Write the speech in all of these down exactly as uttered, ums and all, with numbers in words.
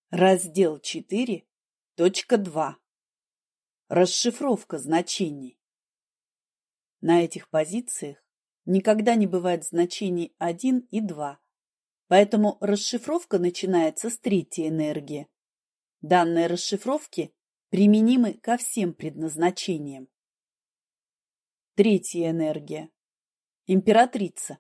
Раздел четыре, точка два. Расшифровка значений. На этих позициях никогда не бывает значений один и два, поэтому расшифровка начинается с третьей энергии. Данные расшифровки применимы ко всем предназначениям. Третья энергия. Императрица.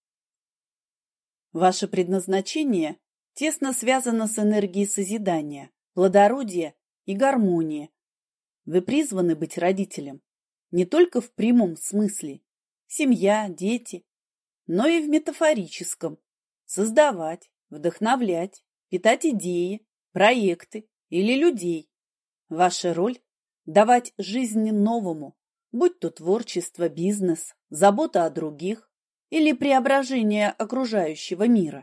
Ваше предназначение тесно связано с энергией созидания, плодородия и гармонии. Вы призваны быть родителем не только в прямом смысле – семья, дети, но и в метафорическом – создавать, вдохновлять, питать идеи, проекты или людей. Ваша роль – давать жизнь новому, будь то творчество, бизнес, забота о других или преображение окружающего мира.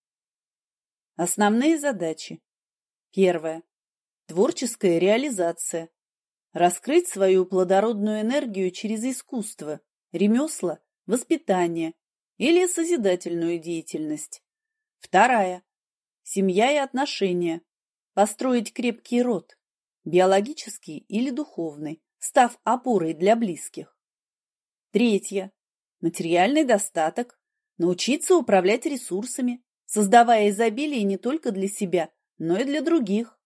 Основные задачи. Первое. Творческая реализация. Раскрыть свою плодородную энергию через искусство, ремесла, воспитание или созидательную деятельность. Вторая. Семья и отношения. Построить крепкий род, биологический или духовный, став опорой для близких. Третья. Материальный достаток. Научиться управлять ресурсами, создавая изобилие не только для себя, но и для других.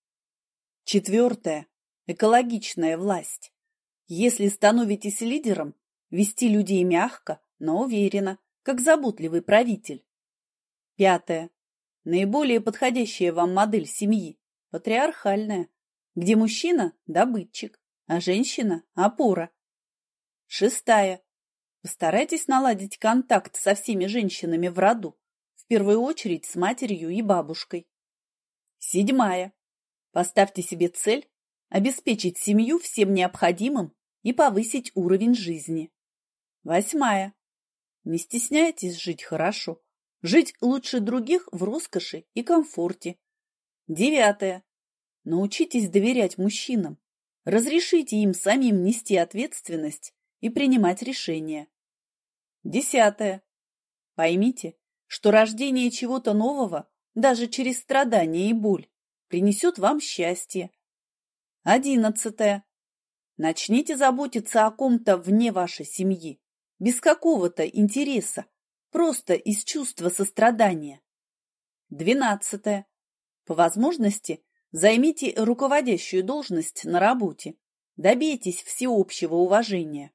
Четвертое. Экологичная власть. Если становитесь лидером, вести людей мягко, но уверенно, как заботливый правитель. Пятое. Наиболее подходящая вам модель семьи – патриархальная, где мужчина – добытчик, а женщина – опора. Шестая. Постарайтесь наладить контакт со всеми женщинами в роду, в первую очередь с матерью и бабушкой. Седьмая. Поставьте себе цель обеспечить семью всем необходимым и повысить уровень жизни. Восьмая. Не стесняйтесь жить хорошо, жить лучше других в роскоши и комфорте. Девятая. Научитесь доверять мужчинам, разрешите им самим нести ответственность и принимать решения. Десятая. Поймите, что рождение чего-то нового, даже через страдания и боль, принесет вам счастье. Одиннадцатое. Начните заботиться о ком-то вне вашей семьи, без какого-то интереса, просто из чувства сострадания. Двенадцатое. По возможности займите руководящую должность на работе, добейтесь всеобщего уважения.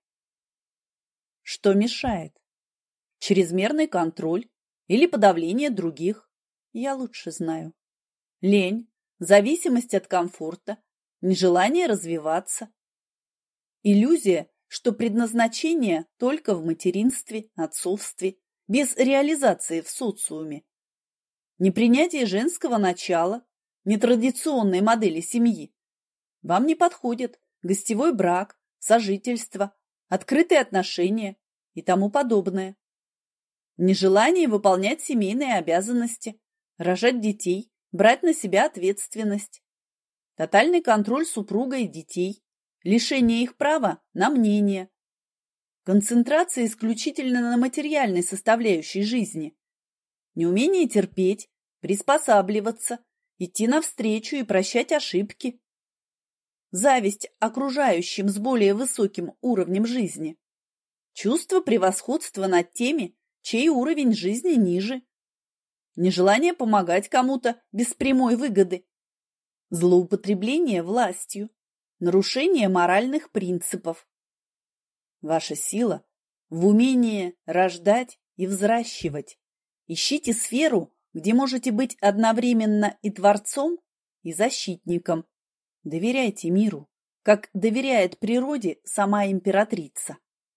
Что мешает? Чрезмерный контроль или подавление других? Я лучше знаю. Лень, зависимость от комфорта, нежелание развиваться. Иллюзия, что предназначение только в материнстве, отцовстве, без реализации в социуме. Непринятие женского начала, нетрадиционной модели семьи. Вам не подходит гостевой брак, сожительство, открытые отношения и тому подобное. Нежелание выполнять семейные обязанности, рожать детей, брать на себя ответственность. Тотальный контроль супруга и детей, лишение их права на мнение. Концентрация исключительно на материальной составляющей жизни. Неумение терпеть, приспосабливаться, идти навстречу и прощать ошибки. Зависть окружающим с более высоким уровнем жизни. Чувство превосходства над теми, чей уровень жизни ниже. Нежелание помогать кому-то без прямой выгоды. Злоупотребление властью. Нарушение моральных принципов. Ваша сила в умении рождать и взращивать. Ищите сферу, где можете быть одновременно и творцом, и защитником. Доверяйте миру, как доверяет природе сама императрица.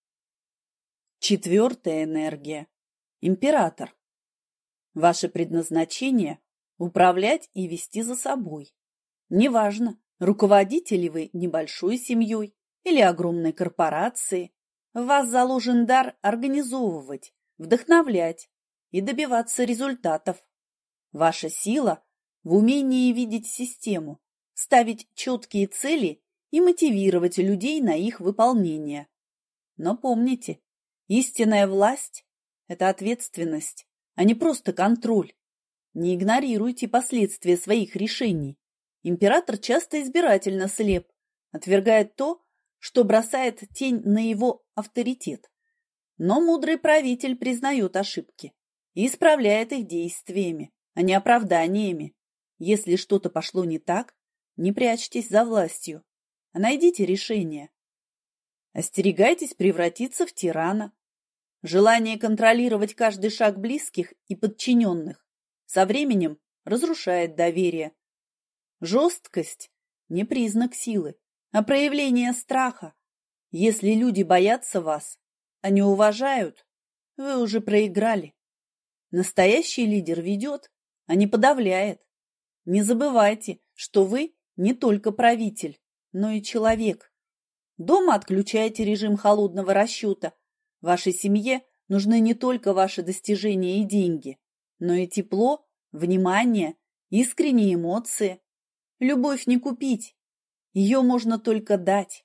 Четвертая энергия. Император. Ваше предназначение – управлять и вести за собой. Неважно, руководите ли вы небольшой семьей или огромной корпорацией, в вас заложен дар организовывать, вдохновлять и добиваться результатов. Ваша сила в умении видеть систему, ставить четкие цели и мотивировать людей на их выполнение. Но помните, истинная власть – это ответственность, а не просто контроль. Не игнорируйте последствия своих решений. Император часто избирательно слеп, отвергает то, что бросает тень на его авторитет. Но мудрый правитель признает ошибки и исправляет их действиями, а не оправданиями. Если что-то пошло не так, не прячьтесь за властью, а найдите решение. Остерегайтесь превратиться в тирана. Желание контролировать каждый шаг близких и подчиненных со временем разрушает доверие. Жесткость – не признак силы, а проявление страха. Если люди боятся вас, а не уважают, вы уже проиграли. Настоящий лидер ведет, а не подавляет. Не забывайте, что вы не только правитель, но и человек. Дома отключайте режим холодного расчета. Вашей семье нужны не только ваши достижения и деньги, но и тепло, внимание, искренние эмоции. Любовь не купить, ее можно только дать.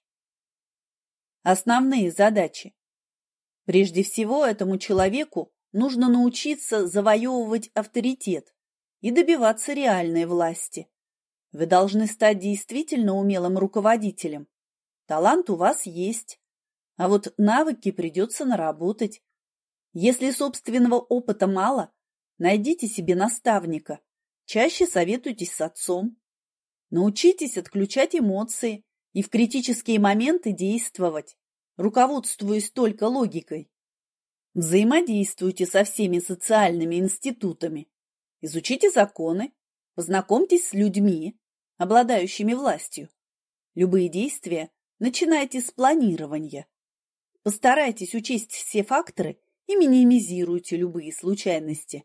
Основные задачи. Прежде всего, этому человеку нужно научиться завоевывать авторитет и добиваться реальной власти. Вы должны стать действительно умелым руководителем. Талант у вас есть, а вот навыки придется наработать. Если собственного опыта мало, найдите себе наставника. Чаще советуйтесь с отцом. Научитесь отключать эмоции и в критические моменты действовать, руководствуясь только логикой. Взаимодействуйте со всеми социальными институтами. Изучите законы, познакомьтесь с людьми, обладающими властью. Любые действия начинайте с планирования. Постарайтесь учесть все факторы и минимизируйте любые случайности.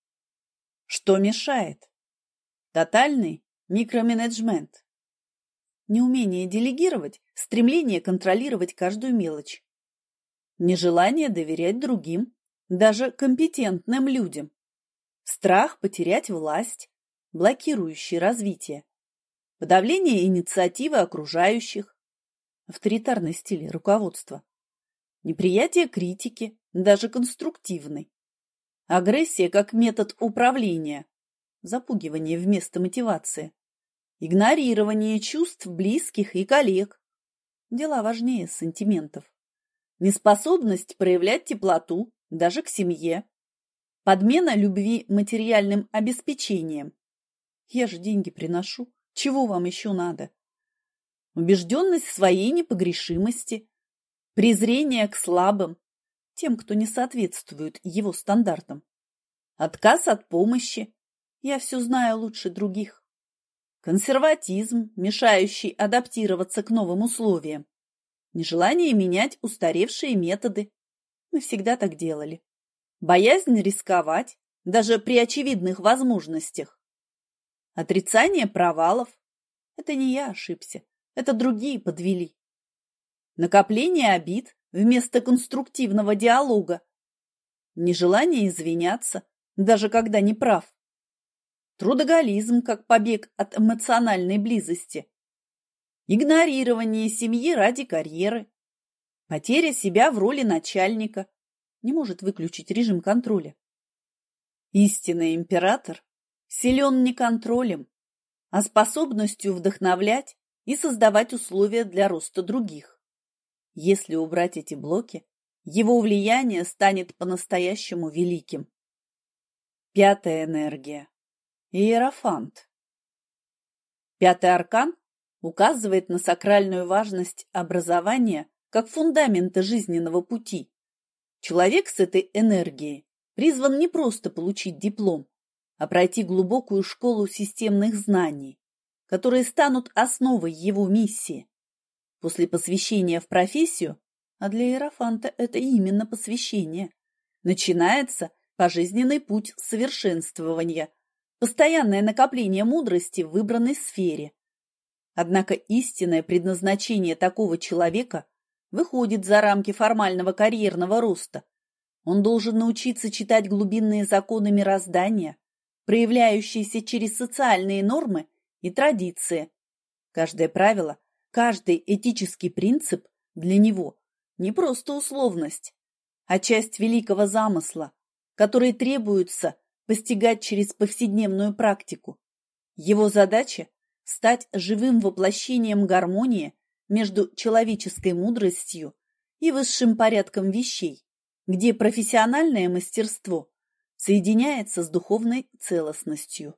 Что мешает? Тотальный микроменеджмент. Неумение делегировать, стремление контролировать каждую мелочь. Нежелание доверять другим, даже компетентным людям. Страх потерять власть, блокирующий развитие. Подавление инициативы окружающих. Авторитарный стиль руководства. Неприятие критики, даже конструктивной. Агрессия как метод управления. Запугивание вместо мотивации. Игнорирование чувств близких и коллег. Дела важнее сантиментов. Неспособность проявлять теплоту даже к семье. Подмена любви материальным обеспечением. Я же деньги приношу. Чего вам еще надо? Убежденность в своей непогрешимости. Презрение к слабым, тем, кто не соответствует его стандартам. Отказ от помощи. Я все знаю лучше других. Консерватизм, мешающий адаптироваться к новым условиям. Нежелание менять устаревшие методы. Мы всегда так делали. Боязнь рисковать, даже при очевидных возможностях. Отрицание провалов. Это не я ошибся, это другие подвели. Накопление обид вместо конструктивного диалога. Нежелание извиняться, даже когда не прав. Трудоголизм как побег от эмоциональной близости. Игнорирование семьи ради карьеры. Потеря себя в роли начальника. Не может выключить режим контроля. Истинный император силен не контролем, а способностью вдохновлять и создавать условия для роста других. Если убрать эти блоки, его влияние станет по-настоящему великим. Пятая энергия. Иерофант. Пятый аркан указывает на сакральную важность образования как фундамента жизненного пути. Человек с этой энергией призван не просто получить диплом, а пройти глубокую школу системных знаний, которые станут основой его миссии. После посвящения в профессию, а для иерофанта это именно посвящение, начинается пожизненный путь совершенствования, постоянное накопление мудрости в выбранной сфере. Однако истинное предназначение такого человека выходит за рамки формального карьерного роста. Он должен научиться читать глубинные законы мироздания, проявляющиеся через социальные нормы и традиции. Каждое правило, каждый этический принцип для него не просто условность, а часть великого замысла, который требуется постигать через повседневную практику. Его задача – стать живым воплощением гармонии между человеческой мудростью и высшим порядком вещей, где профессиональное мастерство соединяется с духовной целостностью.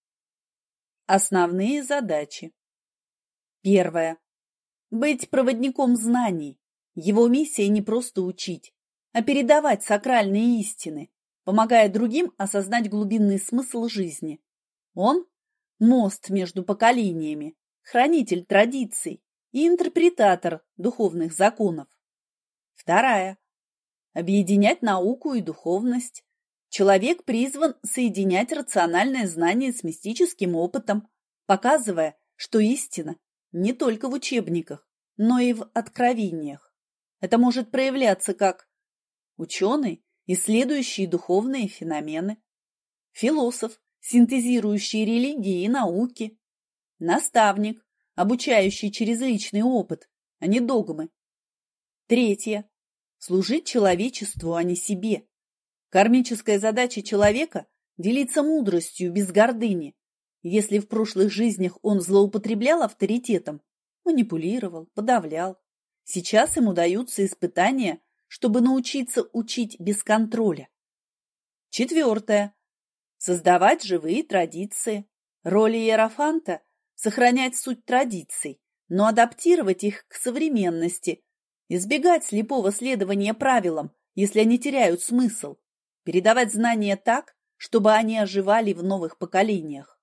Основные задачи. Первое. Быть проводником знаний. Его миссия не просто учить, а передавать сакральные истины, помогая другим осознать глубинный смысл жизни. Он – мост между поколениями, хранитель традиций и интерпретатор духовных законов. Вторая. Объединять науку и духовность. Человек призван соединять рациональное знание с мистическим опытом, показывая, что истина не только в учебниках, но и в откровениях. Это может проявляться как ученый, исследующий духовные феномены, философ, синтезирующий религии и науки, наставник, обучающий через личный опыт, а не догмы. Третье. Служить человечеству, а не себе. Кармическая задача человека – делиться мудростью без гордыни. Если в прошлых жизнях он злоупотреблял авторитетом, манипулировал, подавлял, сейчас ему даются испытания, чтобы научиться учить без контроля. Четвертое. Создавать живые традиции. Роль иерофанта – сохранять суть традиций, но адаптировать их к современности, избегать слепого следования правилам, если они теряют смысл, передавать знания так, чтобы они оживали в новых поколениях.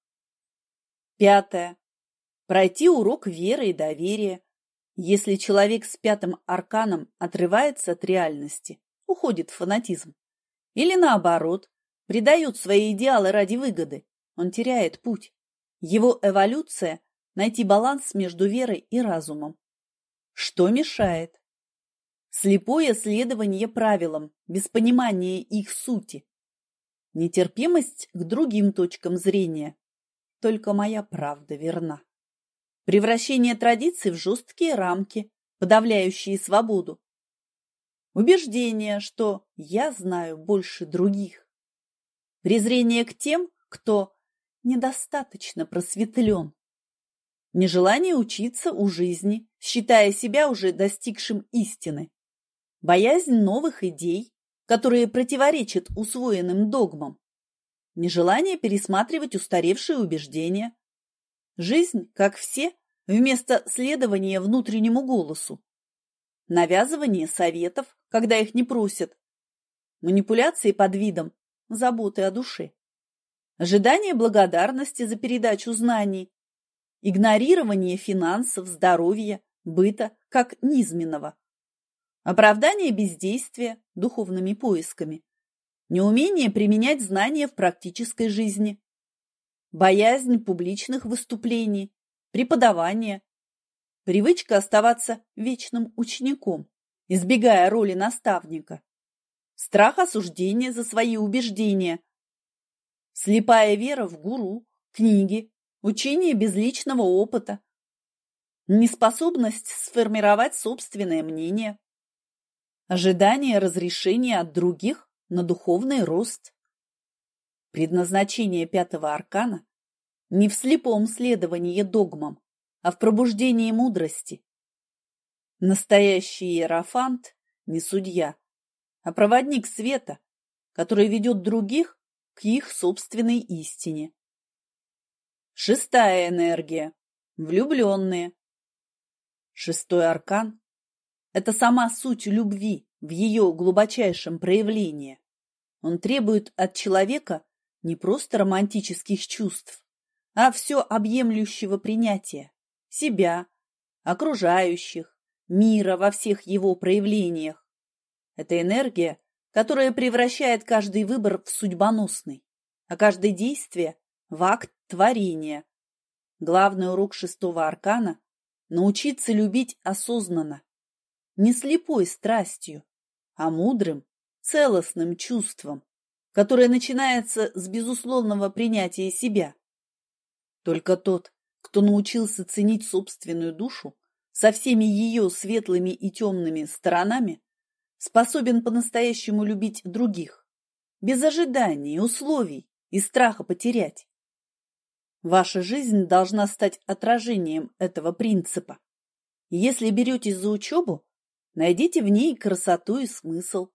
Пятое. Пройти урок веры и доверия. Если человек с пятым арканом отрывается от реальности, уходит в фанатизм, или наоборот, предает свои идеалы ради выгоды, он теряет путь. Его эволюция – найти баланс между верой и разумом. Что мешает? Слепое следование правилам, без понимания их сути. Нетерпимость к другим точкам зрения. Только моя правда верна. Превращение традиций в жесткие рамки, подавляющие свободу. Убеждение, что я знаю больше других. Презрение к тем, кто недостаточно просветлен. Нежелание учиться у жизни, считая себя уже достигшим истины. Боязнь новых идей, которые противоречат усвоенным догмам. Нежелание пересматривать устаревшие убеждения. Жизнь, как все, вместо следования внутреннему голосу. Навязывание советов, когда их не просят. Манипуляции под видом заботы о душе. Ожидание благодарности за передачу знаний. Игнорирование финансов, здоровья, быта как низменного. Оправдание бездействия духовными поисками. Неумение применять знания в практической жизни. Боязнь публичных выступлений, преподавания. Привычка оставаться вечным учеником, избегая роли наставника. Страх осуждения за свои убеждения. Слепая вера в гуру, книги, учение без личного опыта. Неспособность сформировать собственное мнение. Ожидание разрешения от других на духовный рост. Предназначение пятого аркана не в слепом следовании догмам, а в пробуждении мудрости. Настоящий иерофант не судья, а проводник света, который ведет других к их собственной истине. Шестая энергия – влюбленные. Шестой аркан – это сама суть любви в ее глубочайшем проявлении. Он требует от человека не просто романтических чувств, а все объемлющего принятия себя, окружающих, мира во всех его проявлениях. Это энергия, которая превращает каждый выбор в судьбоносный, а каждое действие в акт творения. Главный урок шестого аркана – научиться любить осознанно, не слепой страстью, а мудрым, целостным чувством, которое начинается с безусловного принятия себя. Только тот, кто научился ценить собственную душу со всеми ее светлыми и темными сторонами, способен по-настоящему любить других, без ожиданий, условий, из страха потерять. Ваша жизнь должна стать отражением этого принципа. Если беретесь за учебу, найдите в ней красоту и смысл.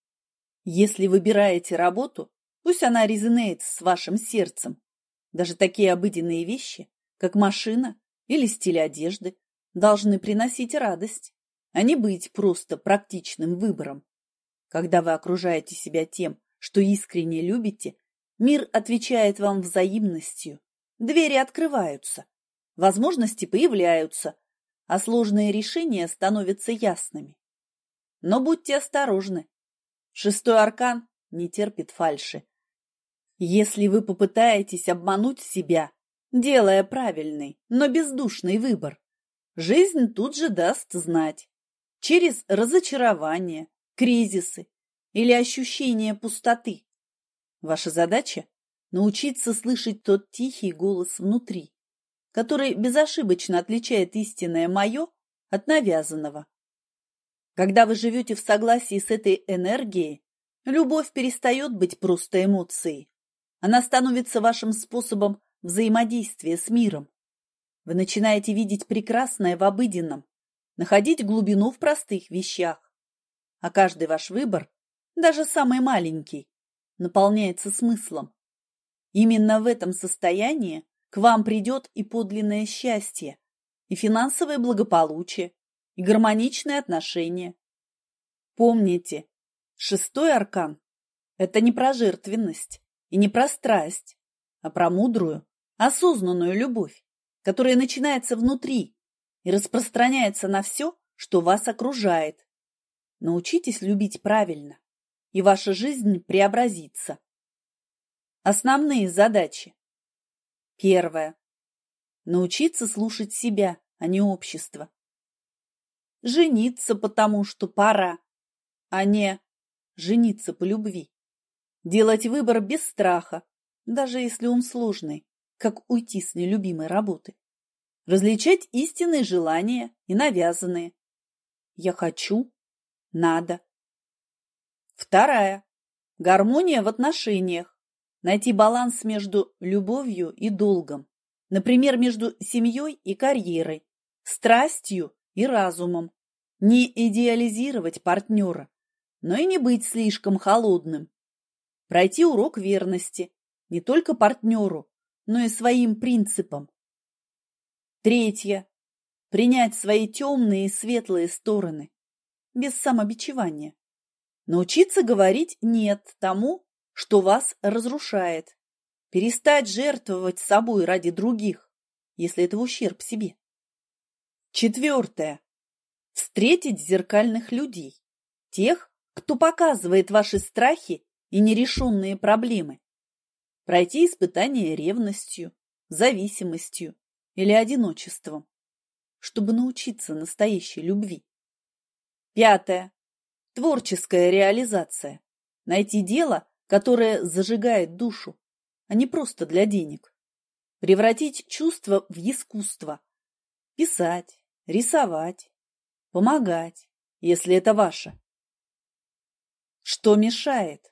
Если выбираете работу, пусть она резонеет с вашим сердцем. Даже такие обыденные вещи, как машина или стиль одежды, должны приносить радость, а не быть просто практичным выбором. Когда вы окружаете себя тем, что искренне любите, мир отвечает вам взаимностью, двери открываются, возможности появляются, а сложные решения становятся ясными. Но будьте осторожны. Шестой аркан не терпит фальши. Если вы попытаетесь обмануть себя, делая правильный, но бездушный выбор, жизнь тут же даст знать. Через разочарование, кризисы или ощущение пустоты. Ваша задача – научиться слышать тот тихий голос внутри, который безошибочно отличает истинное «моё» от навязанного. Когда вы живете в согласии с этой энергией, любовь перестает быть просто эмоцией. Она становится вашим способом взаимодействия с миром. Вы начинаете видеть прекрасное в обыденном, находить глубину в простых вещах. А каждый ваш выбор, даже самый маленький, наполняется смыслом. Именно в этом состоянии к вам придет и подлинное счастье, и финансовое благополучие, и гармоничные отношения. Помните, шестой аркан – это не про жертвенность и не про страсть, а про мудрую, осознанную любовь, которая начинается внутри и распространяется на все, что вас окружает. Научитесь любить правильно, и ваша жизнь преобразится. Основные задачи. Первое. Научиться слушать себя, а не общество. Жениться, потому что пора, а не жениться по любви. Делать выбор без страха, даже если он сложный, как уйти с нелюбимой работы. Различать истинные желания и навязанные. Я хочу, надо. Вторая. Гармония в отношениях. Найти баланс между любовью и долгом. Например, между семьей и карьерой, страстью и разумом. Не идеализировать партнера, но и не быть слишком холодным. Пройти урок верности не только партнеру, но и своим принципам. Третье. Принять свои темные и светлые стороны, без самобичевания. Научиться говорить «нет» тому, что вас разрушает. Перестать жертвовать собой ради других, если это в ущерб себе. Четвертое. Встретить зеркальных людей, тех, кто показывает ваши страхи и нерешенные проблемы. Пройти испытание ревностью, зависимостью или одиночеством, чтобы научиться настоящей любви. Пятое. Творческая реализация. Найти дело, которое зажигает душу, а не просто для денег. Превратить чувство в искусство. Писать, рисовать, помогать, если это ваше. Что мешает?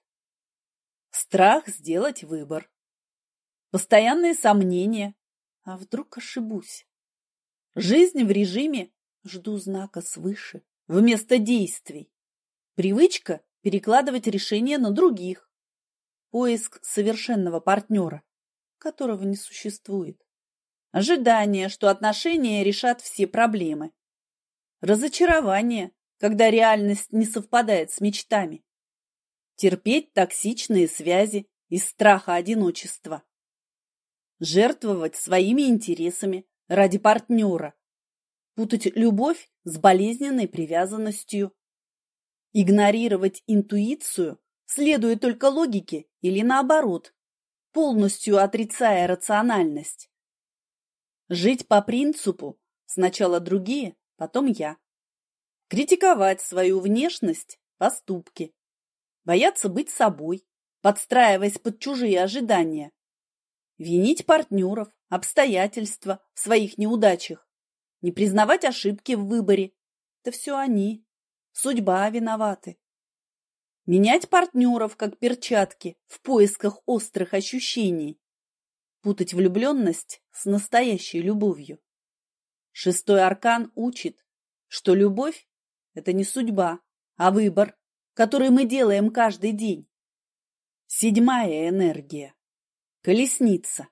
Страх сделать выбор. Постоянные сомнения. А вдруг ошибусь? Жизнь в режиме «жду знака свыше» вместо действий. Привычка перекладывать решения на других. Поиск совершенного партнера, которого не существует. Ожидание, что отношения решат все проблемы. Разочарование, когда реальность не совпадает с мечтами. Терпеть токсичные связи из страха одиночества. Жертвовать своими интересами ради партнера. Путать любовь с болезненной привязанностью. Игнорировать интуицию, следуя только логике или наоборот, полностью отрицая рациональность. Жить по принципу «сначала другие, потом я». Критиковать свою внешность, поступки. Бояться быть собой, подстраиваясь под чужие ожидания. Винить партнеров, обстоятельства в своих неудачах. Не признавать ошибки в выборе. Это все они. Судьба виноваты. Менять партнеров, как перчатки, в поисках острых ощущений. Путать влюбленность с настоящей любовью. Шестой аркан учит, что любовь – это не судьба, а выбор, который мы делаем каждый день. Седьмая энергия – колесница.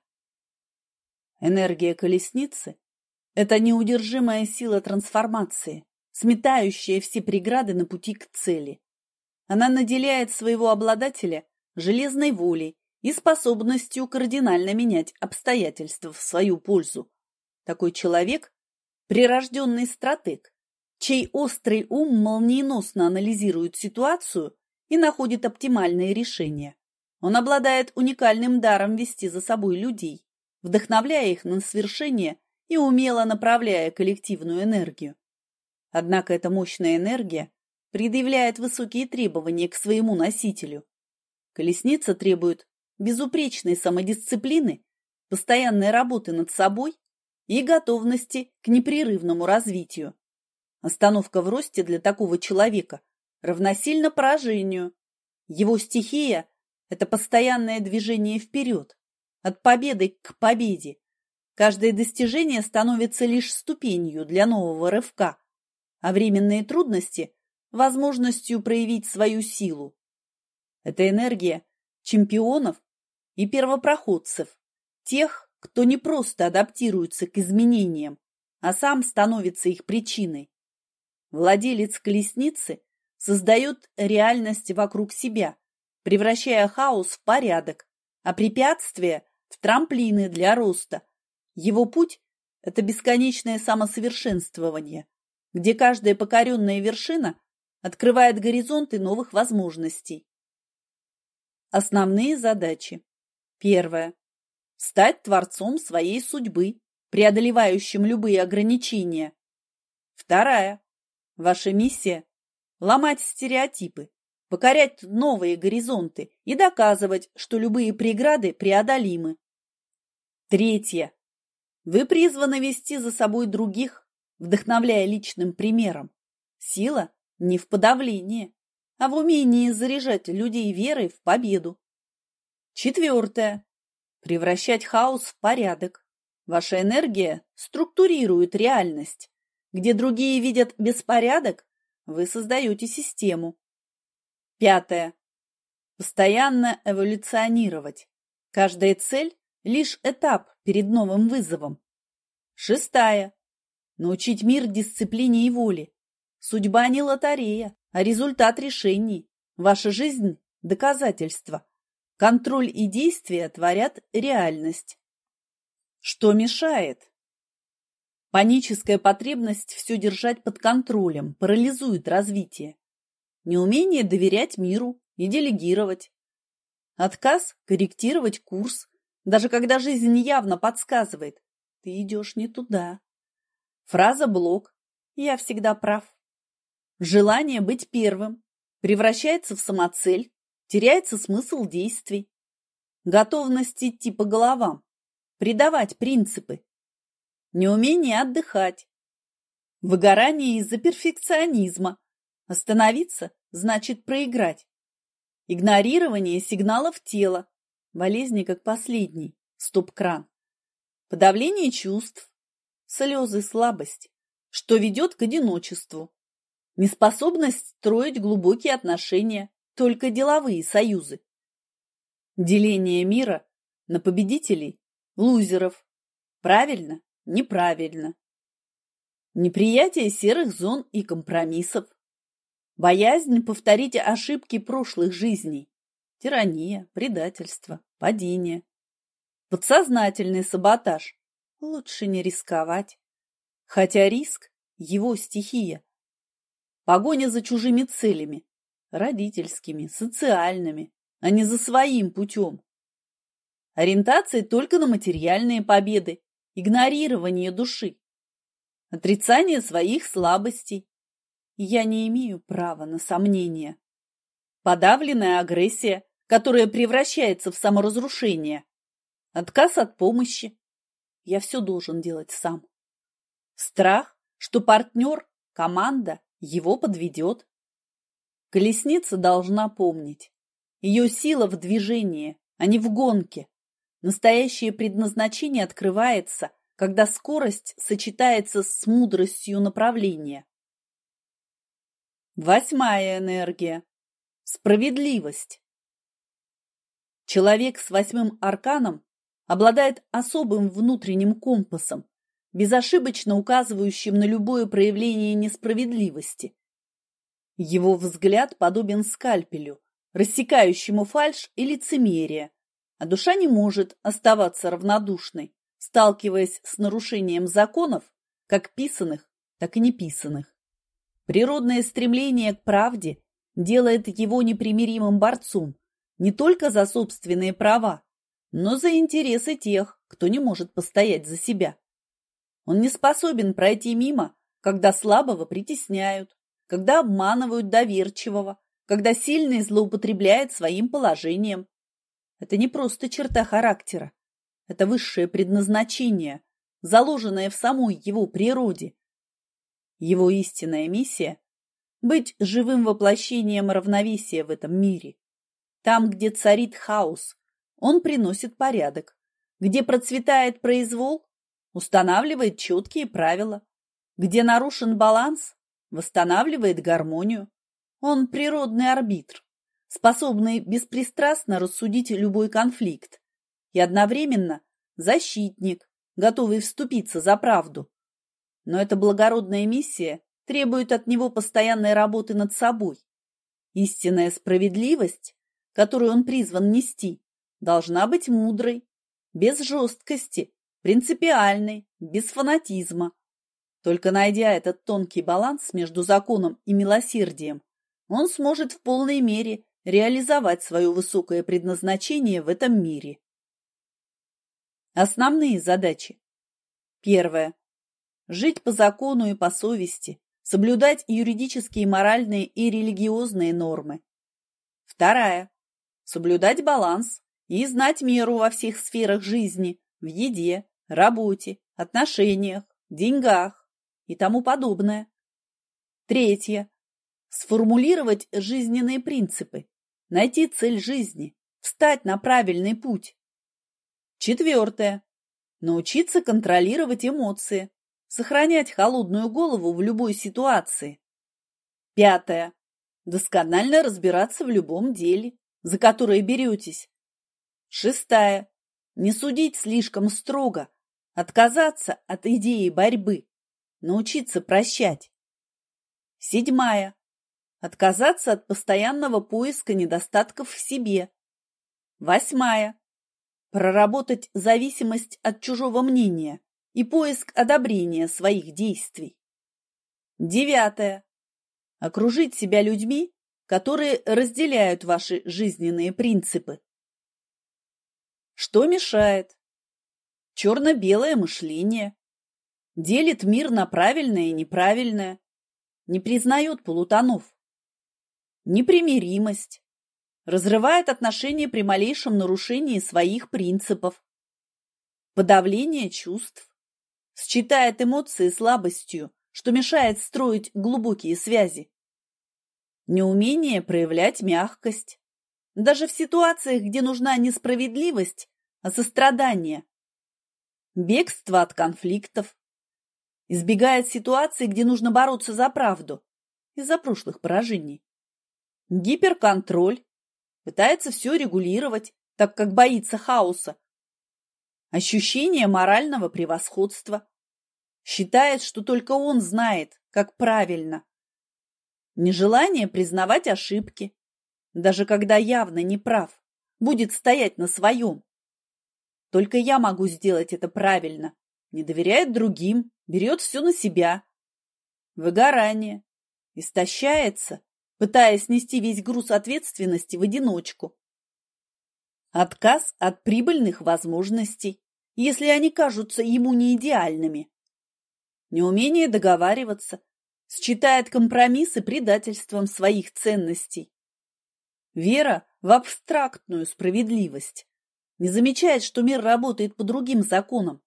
Энергия колесницы – это неудержимая сила трансформации, сметающая все преграды на пути к цели. Она наделяет своего обладателя железной волей и способностью кардинально менять обстоятельства в свою пользу. Такой человек – прирожденный стратег, чей острый ум молниеносно анализирует ситуацию и находит оптимальные решения. Он обладает уникальным даром вести за собой людей, вдохновляя их на свершение и умело направляя коллективную энергию. Однако эта мощная энергия предъявляет высокие требования к своему носителю. Колесница требует безупречной самодисциплины, постоянной работы над собой и готовности к непрерывному развитию. Остановка в росте для такого человека равносильно поражению. Его стихия – это постоянное движение вперед, от победы к победе. Каждое достижение становится лишь ступенью для нового рывка, а временные трудности – возможностью проявить свою силу. Это энергия чемпионов и первопроходцев, тех, кто не просто адаптируется к изменениям, а сам становится их причиной. Владелец колесницы создает реальность вокруг себя, превращая хаос в порядок, а препятствия – в трамплины для роста. Его путь – это бесконечное самосовершенствование, где каждая покоренная вершина открывает горизонты новых возможностей. Основные задачи. Первое. Стать творцом своей судьбы, преодолевающим любые ограничения. Вторая. Ваша миссия – ломать стереотипы, покорять новые горизонты и доказывать, что любые преграды преодолимы. Третье. Вы призваны вести за собой других, вдохновляя личным примером. Сила не в подавлении, а в умении заряжать людей верой в победу. Четвертое. Превращать хаос в порядок. Ваша энергия структурирует реальность. Где другие видят беспорядок, вы создаете систему. Пятое. Постоянно эволюционировать. Каждая цель – лишь этап перед новым вызовом. Шестая. Научить мир дисциплине и воле. Судьба не лотерея, а результат решений. Ваша жизнь – доказательство. Контроль и действия творят реальность. Что мешает? Паническая потребность все держать под контролем парализует развитие. Неумение доверять миру и делегировать. Отказ корректировать курс, даже когда жизнь явно подсказывает: ты идешь не туда. Фраза-блок «я всегда прав». Желание быть первым превращается в самоцель, теряется смысл действий. Готовность идти по головам, предавать принципы. Неумение отдыхать. Выгорание из-за перфекционизма. Остановиться значит проиграть. Игнорирование сигналов тела. Болезни как последний. Стоп-кран. Подавление чувств. Слезы, слабость. Что ведет к одиночеству. Неспособность строить глубокие отношения. Только деловые союзы. Деление мира на победителей, лузеров. Правильно? Неправильно. Неприятие серых зон и компромиссов. Боязнь повторить ошибки прошлых жизней. Тирания, предательство, падение. Подсознательный саботаж. Лучше не рисковать. Хотя риск – его стихия. Погоня за чужими целями. Родительскими, социальными, а не за своим путем. Ориентация только на материальные победы. Игнорирование души, отрицание своих слабостей. Я не имею права на сомнения. Подавленная агрессия, которая превращается в саморазрушение. Отказ от помощи. Я все должен делать сам. Страх, что партнер, команда его подведет. Колесница должна помнить. Ее сила в движении, а не в гонке. Настоящее предназначение открывается, когда скорость сочетается с мудростью направления. Восьмая энергия. Справедливость. Человек с восьмым арканом обладает особым внутренним компасом, безошибочно указывающим на любое проявление несправедливости. Его взгляд подобен скальпелю, рассекающему фальшь и лицемерие, а душа не может оставаться равнодушной, сталкиваясь с нарушением законов, как писаных, так и неписаных. Природное стремление к правде делает его непримиримым борцом не только за собственные права, но за интересы тех, кто не может постоять за себя. Он не способен пройти мимо, когда слабого притесняют, когда обманывают доверчивого, когда сильный злоупотребляет своим положением. Это не просто черта характера, это высшее предназначение, заложенное в самой его природе. Его истинная миссия – быть живым воплощением равновесия в этом мире. Там, где царит хаос, он приносит порядок. Где процветает произвол, устанавливает четкие правила. Где нарушен баланс, восстанавливает гармонию. Он природный арбитр, способный беспристрастно рассудить любой конфликт, и одновременно защитник, готовый вступиться за правду. Но эта благородная миссия требует от него постоянной работы над собой. Истинная справедливость, которую он призван нести, должна быть мудрой, без жесткости, принципиальной, без фанатизма. Только найдя этот тонкий баланс между законом и милосердием, он сможет в полной мере реализовать свое высокое предназначение в этом мире. Основные задачи. Первое. Жить по закону и по совести, соблюдать юридические, моральные и религиозные нормы. Вторая. Соблюдать баланс и знать меру во всех сферах жизни, в еде, работе, отношениях, деньгах и тому подобное. Третье. Сформулировать жизненные принципы, найти цель жизни, встать на правильный путь. Четвертое. Научиться контролировать эмоции, сохранять холодную голову в любой ситуации. Пятое. Досконально разбираться в любом деле, за которое беретесь. Шестая. Не судить слишком строго, отказаться от идеи борьбы, научиться прощать. Седьмая. Отказаться от постоянного поиска недостатков в себе. Восьмая. Проработать зависимость от чужого мнения и поиск одобрения своих действий. Девятое. Окружить себя людьми, которые разделяют ваши жизненные принципы. Что мешает? Черно-белое мышление. Делит мир на правильное и неправильное. Не признает полутонов. Непримиримость. Разрывает отношения при малейшем нарушении своих принципов. Подавление чувств. Считает эмоции слабостью, что мешает строить глубокие связи. Неумение проявлять мягкость. Даже в ситуациях, где нужна не справедливость, а сострадание. Бегство от конфликтов. Избегает ситуаций, где нужно бороться за правду из-за прошлых поражений. Гиперконтроль. Пытается все регулировать, так как боится хаоса. Ощущение морального превосходства. Считает, что только он знает, как правильно. Нежелание признавать ошибки, даже когда явно не прав, будет стоять на своем. Только я могу сделать это правильно. Не доверяет другим, берет все на себя. Выгорание. Истощается, пытаясь нести весь груз ответственности в одиночку. Отказ от прибыльных возможностей, если они кажутся ему неидеальными. Неумение договариваться, считает компромиссы предательством своих ценностей. Вера в абстрактную справедливость. Не замечает, что мир работает по другим законам.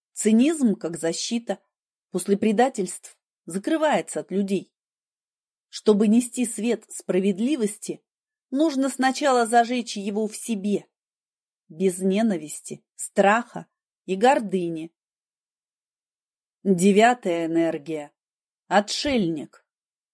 Цинизм как защита после предательств закрывается от людей. Чтобы нести свет справедливости, нужно сначала зажечь его в себе, без ненависти, страха и гордыни. Девятая энергия. Отшельник.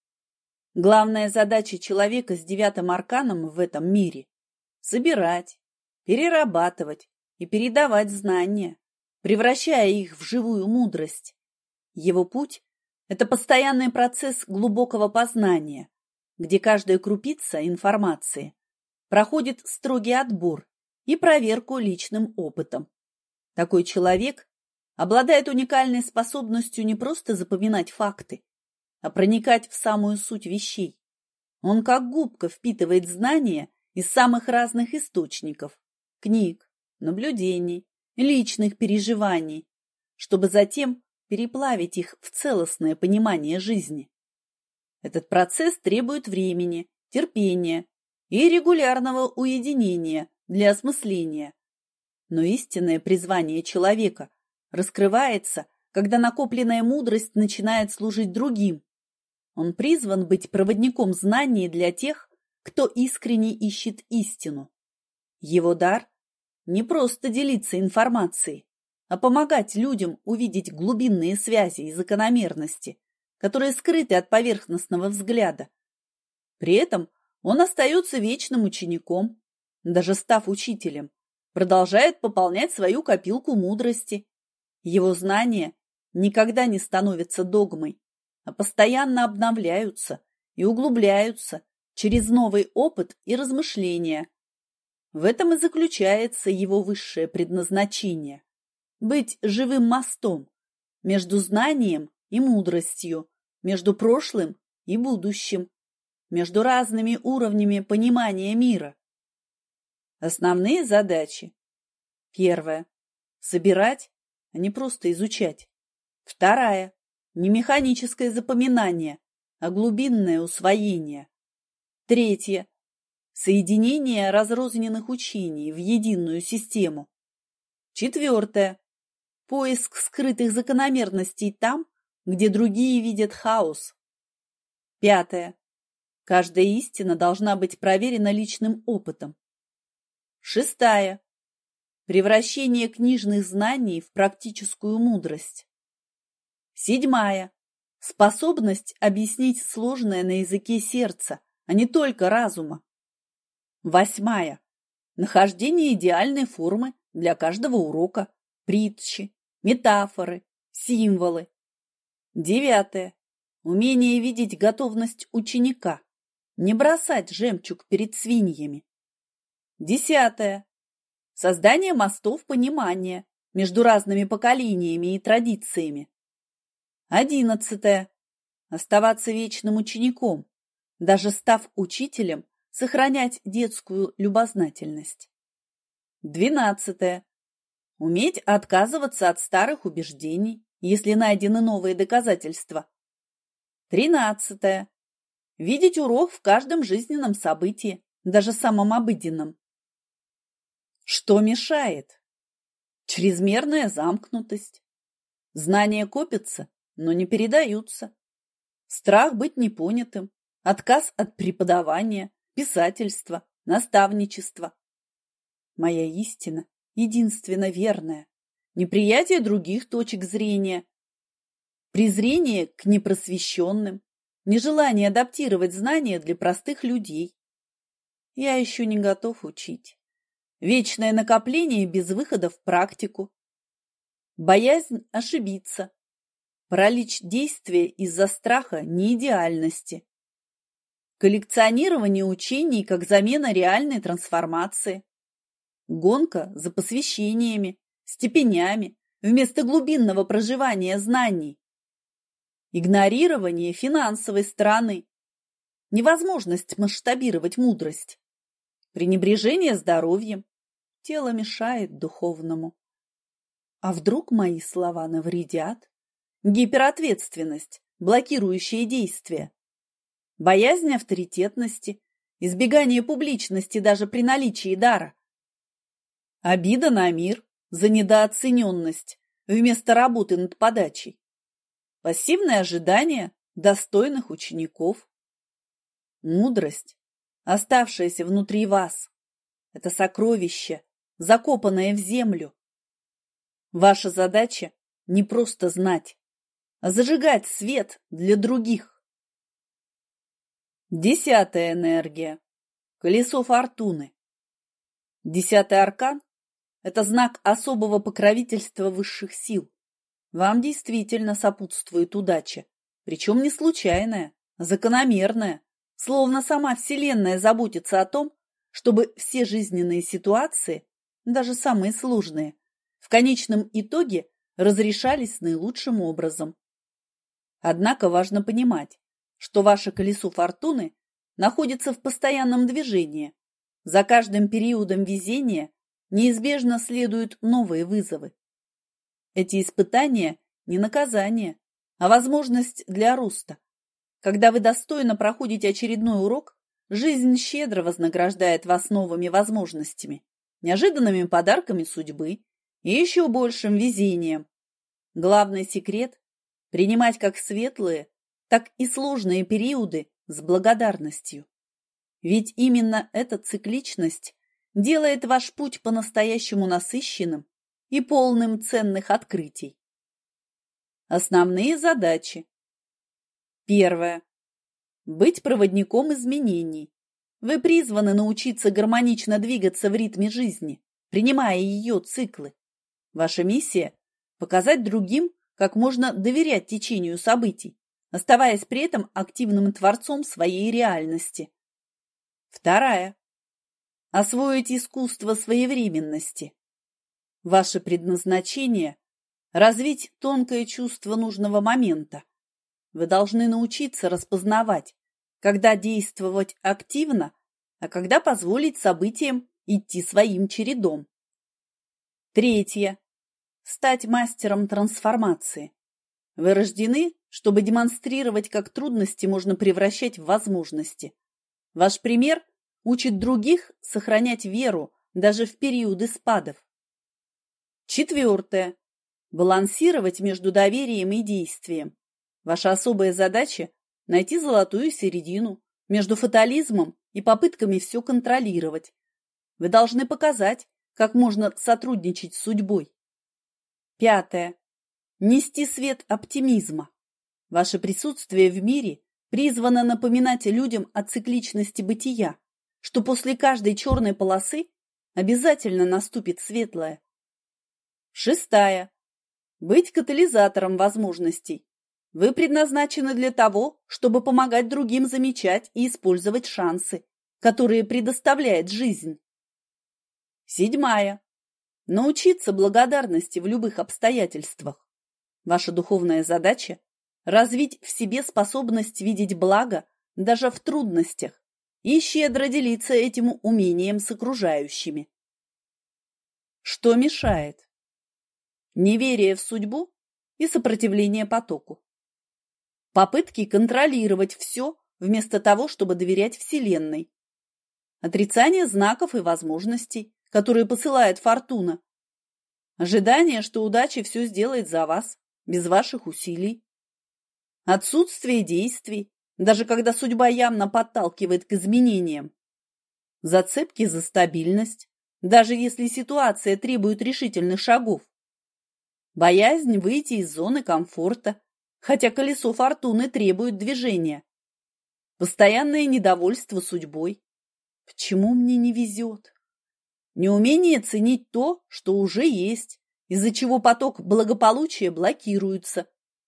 Главная задача человека с девятым арканом в этом мире – собирать, перерабатывать и передавать знания, превращая их в живую мудрость. Его путь – это постоянный процесс глубокого познания, где каждая крупица информации проходит строгий отбор и проверку личным опытом. Такой человек обладает уникальной способностью не просто запоминать факты, а проникать в самую суть вещей. Он как губка впитывает знания из самых разных источников – книг, наблюдений, личных переживаний, чтобы затем переплавить их в целостное понимание жизни. Этот процесс требует времени, терпения и регулярного уединения для осмысления. Но истинное призвание человека раскрывается, когда накопленная мудрость начинает служить другим. Он призван быть проводником знаний для тех, кто искренне ищет истину. Его дар – не просто делиться информацией, а помогать людям увидеть глубинные связи и закономерности, которые скрыты от поверхностного взгляда. При этом он остается вечным учеником, даже став учителем, продолжает пополнять свою копилку мудрости. Его знания никогда не становятся догмой, а постоянно обновляются и углубляются через новый опыт и размышления. В этом и заключается его высшее предназначение – быть живым мостом между знанием и мудростью, между прошлым и будущим, между разными уровнями понимания мира. Основные задачи. Первая – собирать, а не просто изучать. Вторая – не механическое запоминание, а глубинное усвоение. Третье – соединение разрозненных учений в единую систему. Четвертое – поиск скрытых закономерностей там, где другие видят хаос. Пятое – каждая истина должна быть проверена личным опытом. Шестая – превращение книжных знаний в практическую мудрость. Седьмая – способность объяснить сложное на языке сердца, а не только разума. Восьмая – нахождение идеальной формы для каждого урока, притчи, метафоры, символы. Девятое – умение видеть готовность ученика, не бросать жемчуг перед свиньями. Десятое – создание мостов понимания между разными поколениями и традициями. Одиннадцатое – оставаться вечным учеником, даже став учителем, сохранять детскую любознательность. Двенадцатое – уметь отказываться от старых убеждений, если найдены новые доказательства. Тринадцатое – видеть урок в каждом жизненном событии, даже самом обыденном. Что мешает? Чрезмерная замкнутость. Знания копятся, но не передаются. Страх быть непонятым, отказ от преподавания, писательства, наставничества. Моя истина единственно верная. Неприятие других точек зрения, презрение к непросвещенным, нежелание адаптировать знания для простых людей. Я еще не готов учить. Вечное накопление без выхода в практику. Боязнь ошибиться. Паралич действия из-за страха неидеальности. Коллекционирование учений как замена реальной трансформации. Гонка за посвящениями, степенями вместо глубинного проживания знаний. Игнорирование финансовой стороны. Невозможность масштабировать мудрость. Пренебрежение здоровьем. Тело мешает духовному. А вдруг мои слова навредят? Гиперответственность, блокирующие действия. Боязнь авторитетности, избегание публичности даже при наличии дара. Обида на мир за недооцененность вместо работы над подачей. Пассивное ожидание достойных учеников. Мудрость, оставшаяся внутри вас, это сокровище, закопанное в землю. Ваша задача не просто знать, а зажигать свет для других. Десятая энергия. Колесо фортуны. Десятый аркан – это знак особого покровительства высших сил. Вам действительно сопутствует удача, причем не случайная, а закономерная, словно сама Вселенная заботится о том, чтобы все жизненные ситуации, даже самые сложные, в конечном итоге разрешались наилучшим образом. Однако важно понимать, что ваше колесо фортуны находится в постоянном движении. За каждым периодом везения неизбежно следуют новые вызовы. Эти испытания не наказание, а возможность для роста. Когда вы достойно проходите очередной урок, жизнь щедро вознаграждает вас новыми возможностями, неожиданными подарками судьбы и еще большим везением. Главный секрет – принимать как светлые, так и сложные периоды с благодарностью. Ведь именно эта цикличность делает ваш путь по-настоящему насыщенным и полным ценных открытий. Основные задачи. Первое. Быть проводником изменений. Вы призваны научиться гармонично двигаться в ритме жизни, принимая ее циклы. Ваша миссия – показать другим, как можно доверять течению событий, оставаясь при этом активным творцом своей реальности. Вторая. Освоить искусство своевременности. Ваше предназначение – развить тонкое чувство нужного момента. Вы должны научиться распознавать, когда действовать активно, а когда позволить событиям идти своим чередом. Третье. Стать мастером трансформации. Вы рождены, чтобы демонстрировать, как трудности можно превращать в возможности. Ваш пример учит других сохранять веру даже в периоды спадов. Четвертое. Балансировать между доверием и действием. Ваша особая задача – найти золотую середину между фатализмом и попытками все контролировать. Вы должны показать, как можно сотрудничать с судьбой. Пятое. Нести свет оптимизма. Ваше присутствие в мире призвано напоминать людям о цикличности бытия, что после каждой черной полосы обязательно наступит светлая. Шестая. Быть катализатором возможностей. Вы предназначены для того, чтобы помогать другим замечать и использовать шансы, которые предоставляет жизнь. Седьмая. Научиться благодарности в любых обстоятельствах. Ваша духовная задача – развить в себе способность видеть благо даже в трудностях и щедро делиться этим умением с окружающими. Что мешает? Неверие в судьбу и сопротивление потоку. Попытки контролировать все вместо того, чтобы доверять Вселенной. Отрицание знаков и возможностей, которые посылает фортуна. Ожидание, что удача все сделает за вас, без ваших усилий. Отсутствие действий, даже когда судьба явно подталкивает к изменениям. Зацепки за стабильность, даже если ситуация требует решительных шагов. Боязнь выйти из зоны комфорта, хотя колесо фортуны требует движения. Постоянное недовольство судьбой. Почему мне не везет? Неумение ценить то, что уже есть, из-за чего поток благополучия блокируется.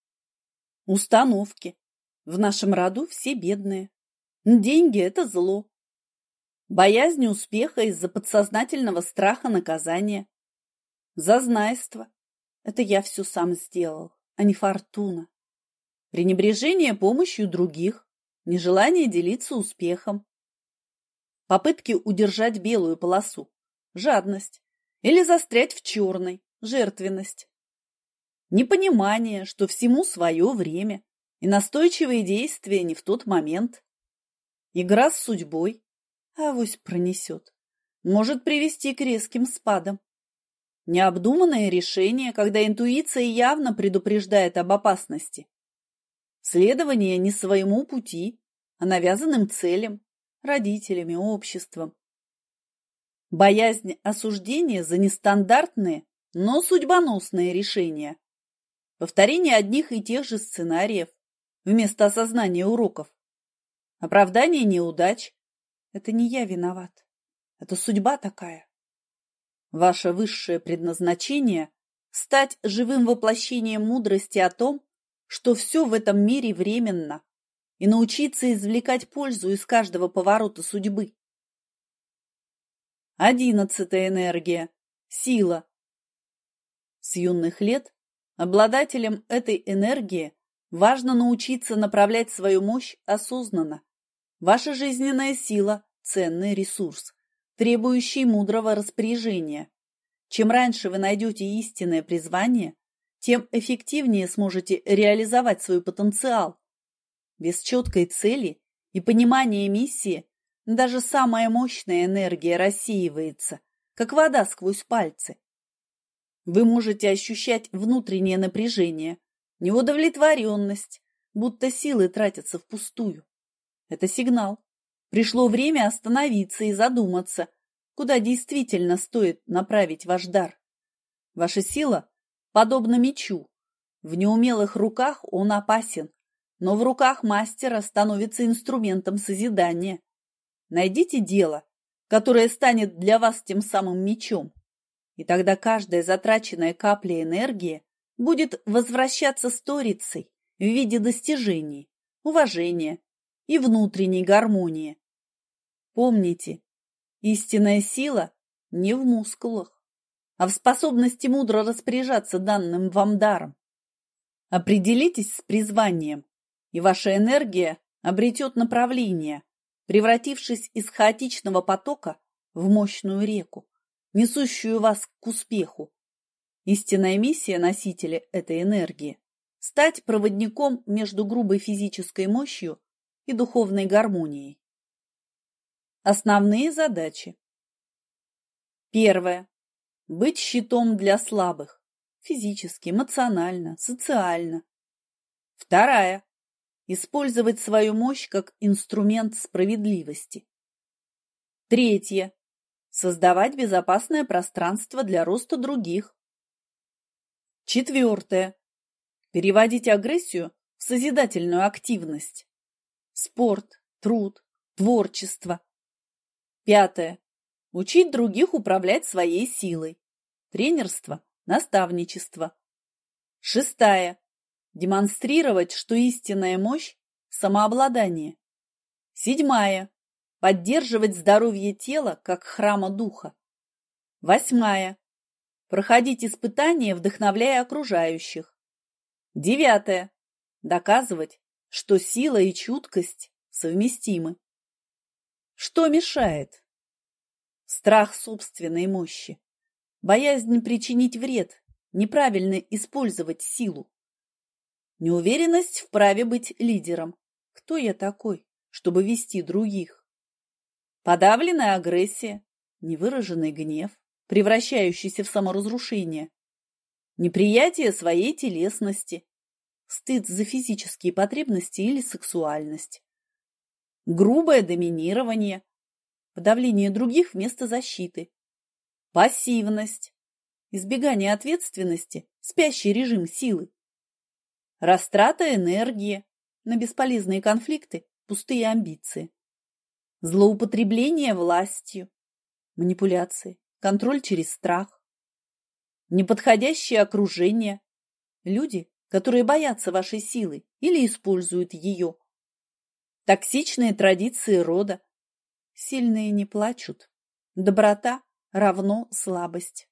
Установки. В нашем роду все бедные. Деньги – это зло. Боязнь успеха из-за подсознательного страха наказания. Зазнайство. Это я все сам сделал, а не фортуна. Пренебрежение помощью других, нежелание делиться успехом. Попытки удержать белую полосу, жадность, или застрять в черной, жертвенность. Непонимание, что всему свое время, и настойчивые действия не в тот момент. Игра с судьбой, авось пронесет, может привести к резким спадам. Необдуманное решение, когда интуиция явно предупреждает об опасности. Следование не своему пути, а навязанным целям, родителями, обществом. Боязнь осуждения за нестандартные, но судьбоносные решения. Повторение одних и тех же сценариев вместо осознания уроков. Оправдание неудач. Это не я виноват. Это судьба такая. Ваше высшее предназначение – стать живым воплощением мудрости о том, что все в этом мире временно, и научиться извлекать пользу из каждого поворота судьбы. Одиннадцатая энергия – сила. С юных лет обладателям этой энергии важно научиться направлять свою мощь осознанно. Ваша жизненная сила – ценный ресурс, требующий мудрого распоряжения. Чем раньше вы найдете истинное призвание, тем эффективнее сможете реализовать свой потенциал. Без четкой цели и понимания миссии даже самая мощная энергия рассеивается, как вода сквозь пальцы. Вы можете ощущать внутреннее напряжение, неудовлетворенность, будто силы тратятся впустую. Это сигнал. Пришло время остановиться и задуматься, куда действительно стоит направить ваш дар. Ваша сила подобна мечу. В неумелых руках он опасен, но в руках мастера становится инструментом созидания. Найдите дело, которое станет для вас тем самым мечом, и тогда каждая затраченная капля энергии будет возвращаться сторицей в виде достижений, уважения и внутренней гармонии. Помните, истинная сила не в мускулах, а в способности мудро распоряжаться данным вам даром. Определитесь с призванием, и ваша энергия обретет направление, превратившись из хаотичного потока в мощную реку, несущую вас к успеху. Истинная миссия носителя этой энергии – стать проводником между грубой физической мощью и духовной гармонией. Основные задачи. Первое. Быть щитом для слабых – физически, эмоционально, социально. Вторая. Использовать свою мощь как инструмент справедливости. Третье. Создавать безопасное пространство для роста других. Четвертое. Переводить агрессию в созидательную активность. Спорт, труд, творчество. Пятое. Учить других управлять своей силой. Тренерство, наставничество. Шестая. Демонстрировать, что истинная мощь – самообладание. Седьмая. Поддерживать здоровье тела, как храма духа. Восьмая. Проходить испытания, вдохновляя окружающих. Девятая. Доказывать, что сила и чуткость совместимы. Что мешает? Страх собственной мощи, боязнь причинить вред, неправильно использовать силу. Неуверенность в праве быть лидером. Кто я такой, чтобы вести других? Подавленная агрессия, невыраженный гнев, превращающийся в саморазрушение. Неприятие своей телесности, стыд за физические потребности или сексуальность. Грубое доминирование, подавление других вместо защиты. Пассивность, избегание ответственности, спящий режим силы. Растрата энергии на бесполезные конфликты, пустые амбиции. Злоупотребление властью, манипуляции, контроль через страх. Неподходящее окружение, люди, которые боятся вашей силы или используют ее. Токсичные традиции рода. Сильные не плачут. Доброта равно слабость.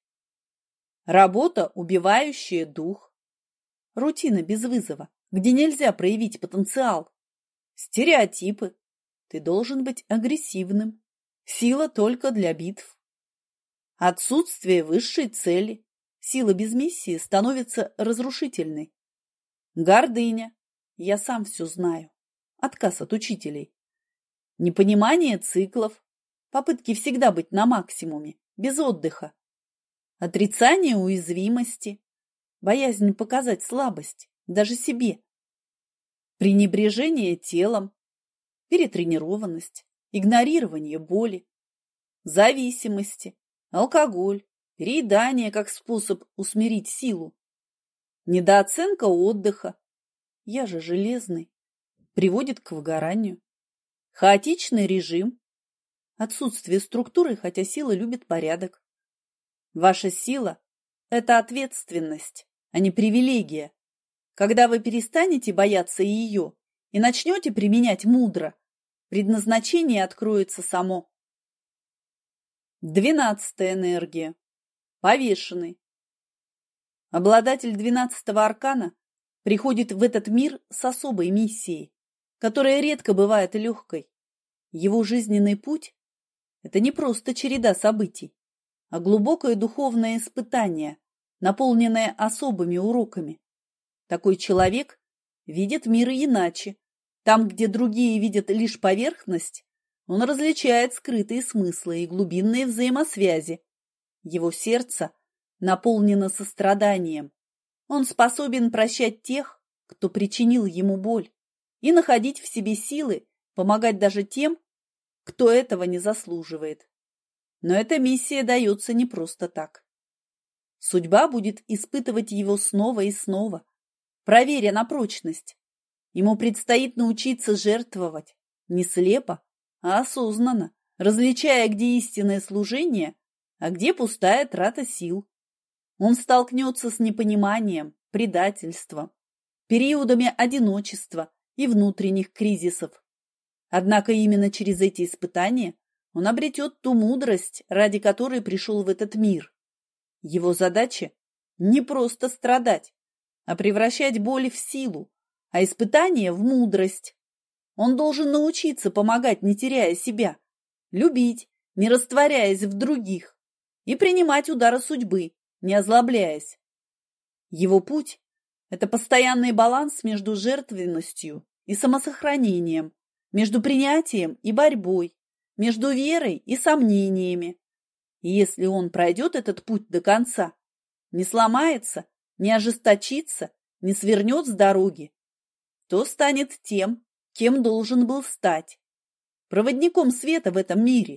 Работа, убивающая дух. Рутина без вызова, где нельзя проявить потенциал. Стереотипы. Ты должен быть агрессивным. Сила только для битв. Отсутствие высшей цели. Сила без миссии становится разрушительной. Гордыня. Я сам все знаю. Отказ от учителей. Непонимание циклов. Попытки всегда быть на максимуме, без отдыха. Отрицание уязвимости. Боязнь показать слабость, даже себе. Пренебрежение телом. перетренированность, игнорирование боли, зависимости, алкоголь, переедание как способ усмирить силу, недооценка отдыха, я же железный, приводит к выгоранию, хаотичный режим, отсутствие структуры, хотя сила любит порядок. Ваша сила – это ответственность, а не привилегия. Когда вы перестанете бояться ее и начнете применять мудро, предназначение откроется само. Двенадцатая энергия. Повешенный. Обладатель двенадцатого аркана приходит в этот мир с особой миссией, которая редко бывает легкой. Его жизненный путь – это не просто череда событий, а глубокое духовное испытание, наполненное особыми уроками. Такой человек видит мир иначе. Там, где другие видят лишь поверхность, он различает скрытые смыслы и глубинные взаимосвязи. Его сердце наполнено состраданием. Он способен прощать тех, кто причинил ему боль, и находить в себе силы помогать даже тем, кто этого не заслуживает. Но эта миссия дается не просто так. Судьба будет испытывать его снова и снова, проверя на прочность. Ему предстоит научиться жертвовать не слепо, а осознанно, различая, где истинное служение, а где пустая трата сил. Он столкнется с непониманием, предательством, периодами одиночества и внутренних кризисов. Однако именно через эти испытания он обретет ту мудрость, ради которой пришел в этот мир. Его задача не просто страдать, а превращать боль в силу, а испытания в мудрость. Он должен научиться помогать, не теряя себя, любить, не растворяясь в других, и принимать удары судьбы, не озлобляясь. Его путь – это постоянный баланс между жертвенностью и самосохранением, между принятием и борьбой, между верой и сомнениями. И если он пройдет этот путь до конца, не сломается, не ожесточится, не свернет с дороги, то станет тем, кем должен был стать, проводником света в этом мире,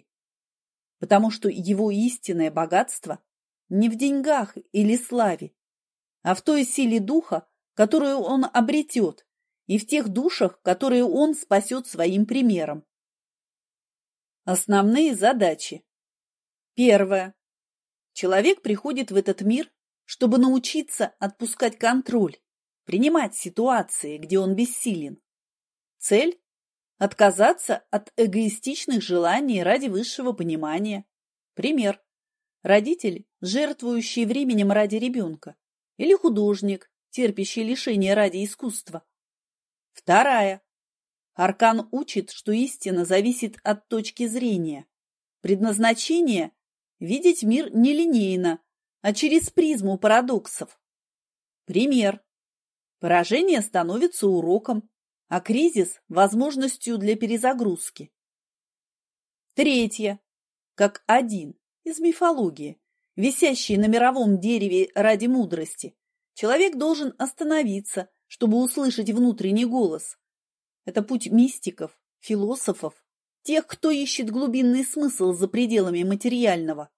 потому что его истинное богатство не в деньгах или славе, а в той силе духа, которую он обретет, и в тех душах, которые он спасет своим примером. Основные задачи. Первое. Человек приходит в этот мир, чтобы научиться отпускать контроль, принимать ситуации, где он бессилен. Цель – отказаться от эгоистичных желаний ради высшего понимания. Пример. Родитель, жертвующий временем ради ребенка, или художник, терпящий лишения ради искусства. Вторая. Аркан учит, что истина зависит от точки зрения. Предназначение – видеть мир нелинейно, а через призму парадоксов. Пример. Поражение становится уроком, а кризис – возможностью для перезагрузки. Третье. Как один из мифологии, висящий на мировом дереве ради мудрости, человек должен остановиться, чтобы услышать внутренний голос. Это путь мистиков, философов, тех, кто ищет глубинный смысл за пределами материального.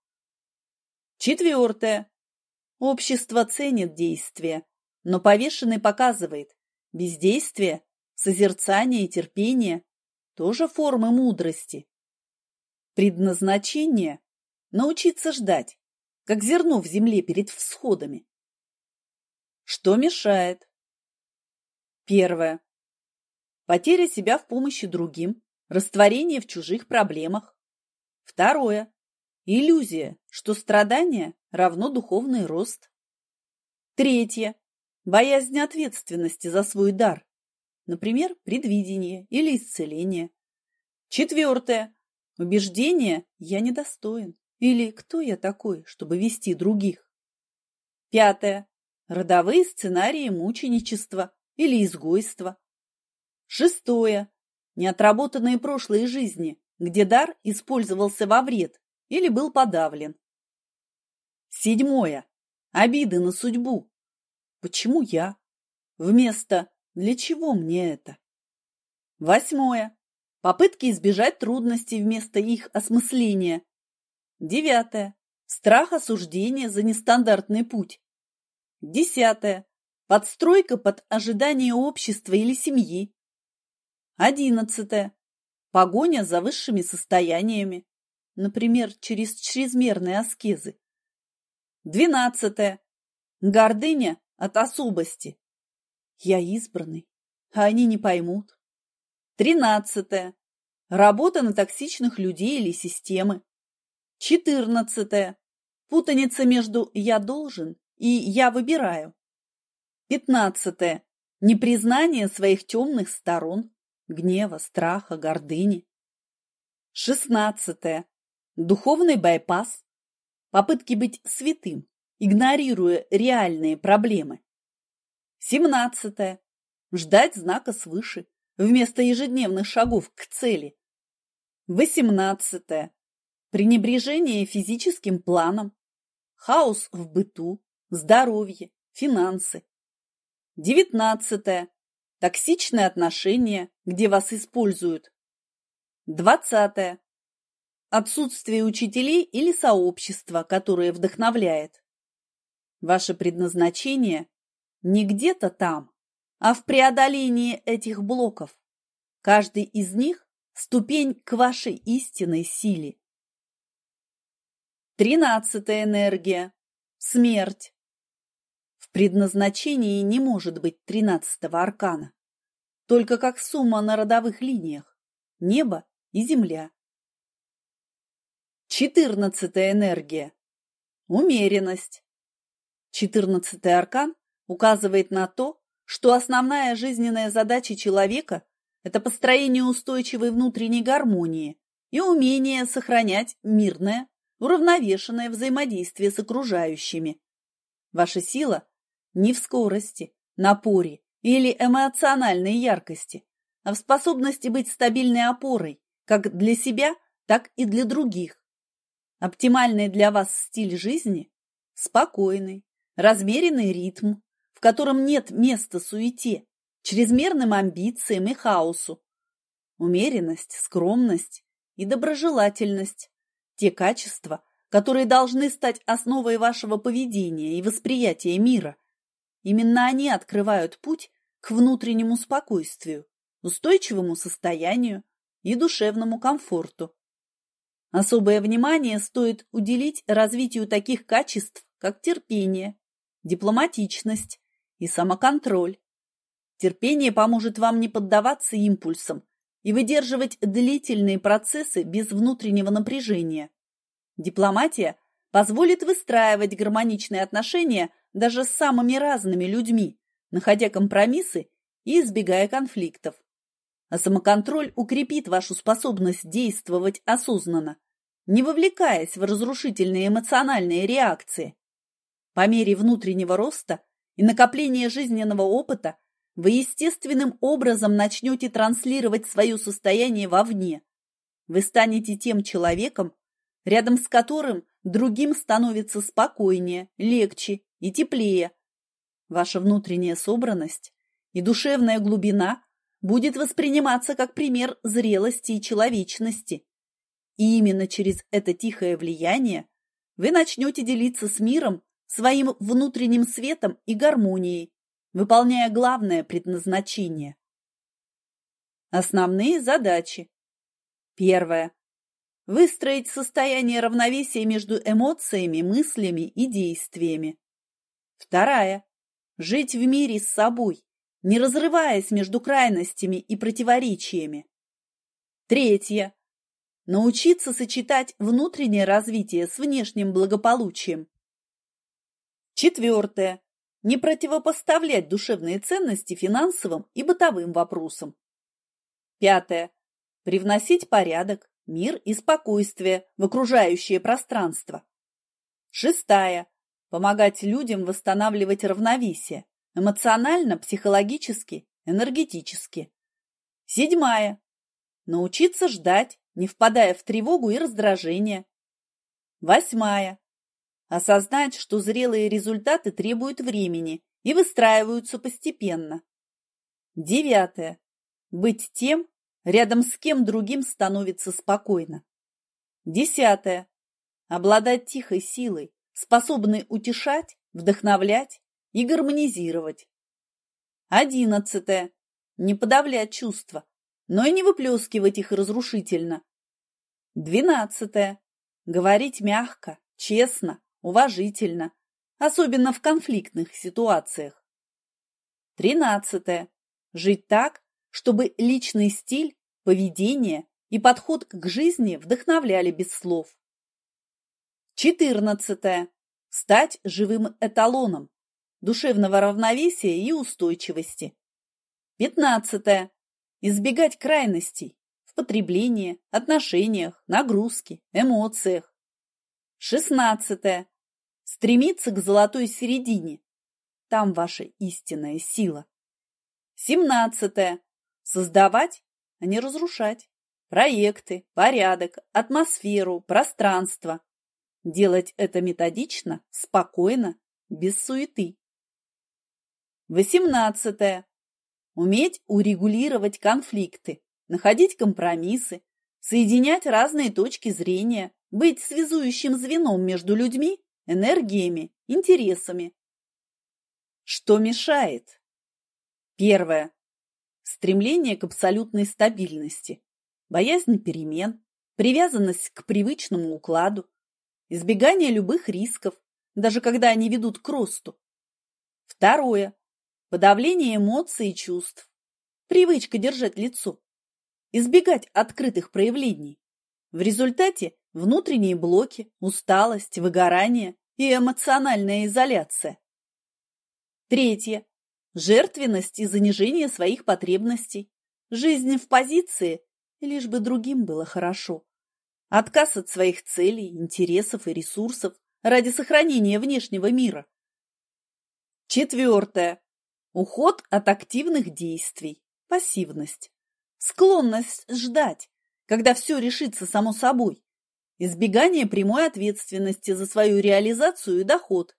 Четвертое. Общество ценит действие, но повешенный показывает, бездействие, созерцание и терпение – тоже формы мудрости. Предназначение – научиться ждать, как зерно в земле перед всходами. Что мешает? Первое. Потеря себя в помощи другим, растворение в чужих проблемах. Второе. Иллюзия, что страдание равно духовный рост. Третье. Боязнь ответственности за свой дар, например, предвидение или исцеление. Четвертое. Убеждение «я недостоин» или «кто я такой, чтобы вести других». Пятое. Родовые сценарии мученичества или изгойства. Шестое. Неотработанные прошлые жизни, где дар использовался во вред или был подавлен. Седьмое. Обиды на судьбу. Почему я? Вместо «для чего мне это?» Восьмое. Попытки избежать трудностей вместо их осмысления. Девятое. Страх осуждения за нестандартный путь. Десятое. Подстройка под ожидание общества или семьи. Одиннадцатое. Погоня за высшими состояниями, например, через чрезмерные аскезы. Двенадцатое. Гордыня от особости. Я избранный, а они не поймут. Тринадцатое. Работа на токсичных людей или системы. Четырнадцатое. Путаница между «я должен» и «я выбираю». Пятнадцатое. Непризнание своих темных сторон, гнева, страха, гордыни. Шестнадцатое. Духовный байпас. Попытки быть святым, игнорируя реальные проблемы. Семнадцатое. Ждать знака свыше вместо ежедневных шагов к цели. Восемнадцатое. Пренебрежение физическим планом. Хаос в быту, здоровье, финансы. Девятнадцатое. Токсичные отношения, где вас используют. Двадцатое. Отсутствие учителей или сообщества, которое вдохновляет. Ваше предназначение не где-то там, а в преодолении этих блоков. Каждый из них – ступень к вашей истинной силе. Тринадцатая энергия – смерть. В предназначении не может быть тринадцатого аркана, только как сумма на родовых линиях – небо и земля. Четырнадцатая энергия – умеренность. Четырнадцатый аркан указывает на то, что основная жизненная задача человека – это построение устойчивой внутренней гармонии и умение сохранять мирное, уравновешенное взаимодействие с окружающими. Ваша сила не в скорости, напоре или эмоциональной яркости, а в способности быть стабильной опорой как для себя, так и для других. Оптимальный для вас стиль жизни – спокойный, размеренный ритм, в котором нет места суете, чрезмерным амбициям и хаосу. Умеренность, скромность и доброжелательность – те качества, которые должны стать основой вашего поведения и восприятия мира. Именно они открывают путь к внутреннему спокойствию, устойчивому состоянию и душевному комфорту. Особое внимание стоит уделить развитию таких качеств, как терпение, дипломатичность и самоконтроль. Терпение поможет вам не поддаваться импульсам и выдерживать длительные процессы без внутреннего напряжения. Дипломатия позволит выстраивать гармоничные отношения даже с самыми разными людьми, находя компромиссы и избегая конфликтов. А самоконтроль укрепит вашу способность действовать осознанно, не вовлекаясь в разрушительные эмоциональные реакции. По мере внутреннего роста и накопления жизненного опыта вы естественным образом начнете транслировать свое состояние вовне. Вы станете тем человеком, рядом с которым другим становится спокойнее, легче и теплее. Ваша внутренняя собранность и душевная глубина будет восприниматься как пример зрелости и человечности. И именно через это тихое влияние вы начнете делиться с миром своим внутренним светом и гармонией, выполняя главное предназначение. Основные задачи. Первое. Выстроить состояние равновесия между эмоциями, мыслями и действиями. Вторая. Жить в мире с собой, не разрываясь между крайностями и противоречиями. Третье. Научиться сочетать внутреннее развитие с внешним благополучием. Четвертое. Не противопоставлять душевные ценности финансовым и бытовым вопросам. Пятое. Привносить порядок, мир и спокойствие в окружающее пространство. Шестая. Помогать людям восстанавливать равновесие эмоционально, психологически, энергетически. Седьмая. Научиться ждать, не впадая в тревогу и раздражение. Восьмая. Осознать, что зрелые результаты требуют времени и выстраиваются постепенно. Девятое. Быть тем, Рядом с кем другим становится спокойно. Десятое. Обладать тихой силой, способной утешать, вдохновлять и гармонизировать. Одиннадцатое. Не подавлять чувства, но и не выплескивать их разрушительно. Двенадцатое. Говорить мягко, честно, уважительно, особенно в конфликтных ситуациях. Тринадцатое. Жить так, чтобы личный стиль, поведение и подход к жизни вдохновляли без слов. Четырнадцатое. Стать живым эталоном душевного равновесия и устойчивости. Пятнадцатое. Избегать крайностей в потреблении, отношениях, нагрузке, эмоциях. Шестнадцатое. Стремиться к золотой середине. Там ваша истинная сила. Семнадцатое. Создавать, а не разрушать. Проекты, порядок, атмосферу, пространство. Делать это методично, спокойно, без суеты. Восемнадцатое. Уметь урегулировать конфликты, находить компромиссы, соединять разные точки зрения, быть связующим звеном между людьми, энергиями, интересами. Что мешает? Первое. Стремление к абсолютной стабильности, боязнь перемен, привязанность к привычному укладу, избегание любых рисков, даже когда они ведут к росту. Второе. Подавление эмоций и чувств, привычка держать лицо, избегать открытых проявлений. В результате внутренние блоки, усталость, выгорание и эмоциональная изоляция. Третье. Жертвенность и занижение своих потребностей. Жизнь в позиции, лишь бы другим было хорошо. Отказ от своих целей, интересов и ресурсов ради сохранения внешнего мира. Четвертое. Уход от активных действий, пассивность. Склонность ждать, когда все решится само собой. Избегание прямой ответственности за свою реализацию и доход.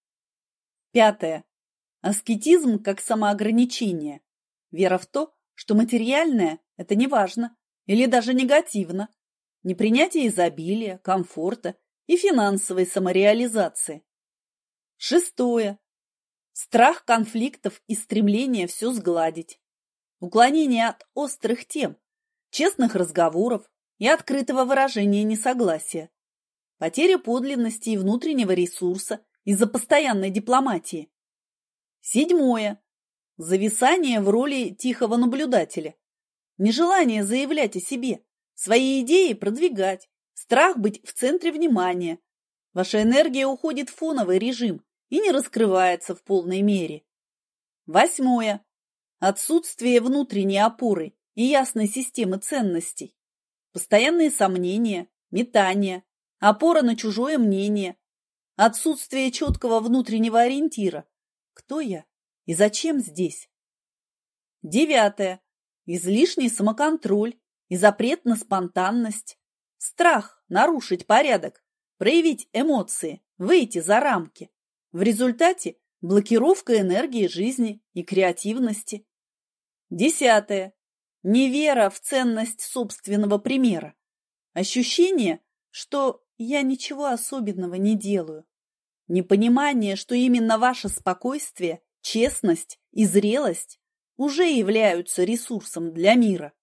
Пятое. Аскетизм как самоограничение. Вера в то, что материальное – это не важно или даже негативно. Непринятие изобилия, комфорта и финансовой самореализации. Шестое. Страх конфликтов и стремление все сгладить. Уклонение от острых тем, честных разговоров и открытого выражения несогласия. Потеря подлинности и внутреннего ресурса из-за постоянной дипломатии. Седьмое. Зависание в роли тихого наблюдателя. Нежелание заявлять о себе, свои идеи продвигать, страх быть в центре внимания. Ваша энергия уходит в фоновый режим и не раскрывается в полной мере. Восьмое. Отсутствие внутренней опоры и ясной системы ценностей. Постоянные сомнения, метания, опора на чужое мнение, отсутствие четкого внутреннего ориентира. Кто я и зачем здесь? Девятое. Излишний самоконтроль и запрет на спонтанность. Страх нарушить порядок, проявить эмоции, выйти за рамки. В результате блокировка энергии жизни и креативности. Десятое. Невера в ценность собственного примера. Ощущение, что я ничего особенного не делаю. Непонимание, что именно ваше спокойствие, честность и зрелость уже являются ресурсом для мира.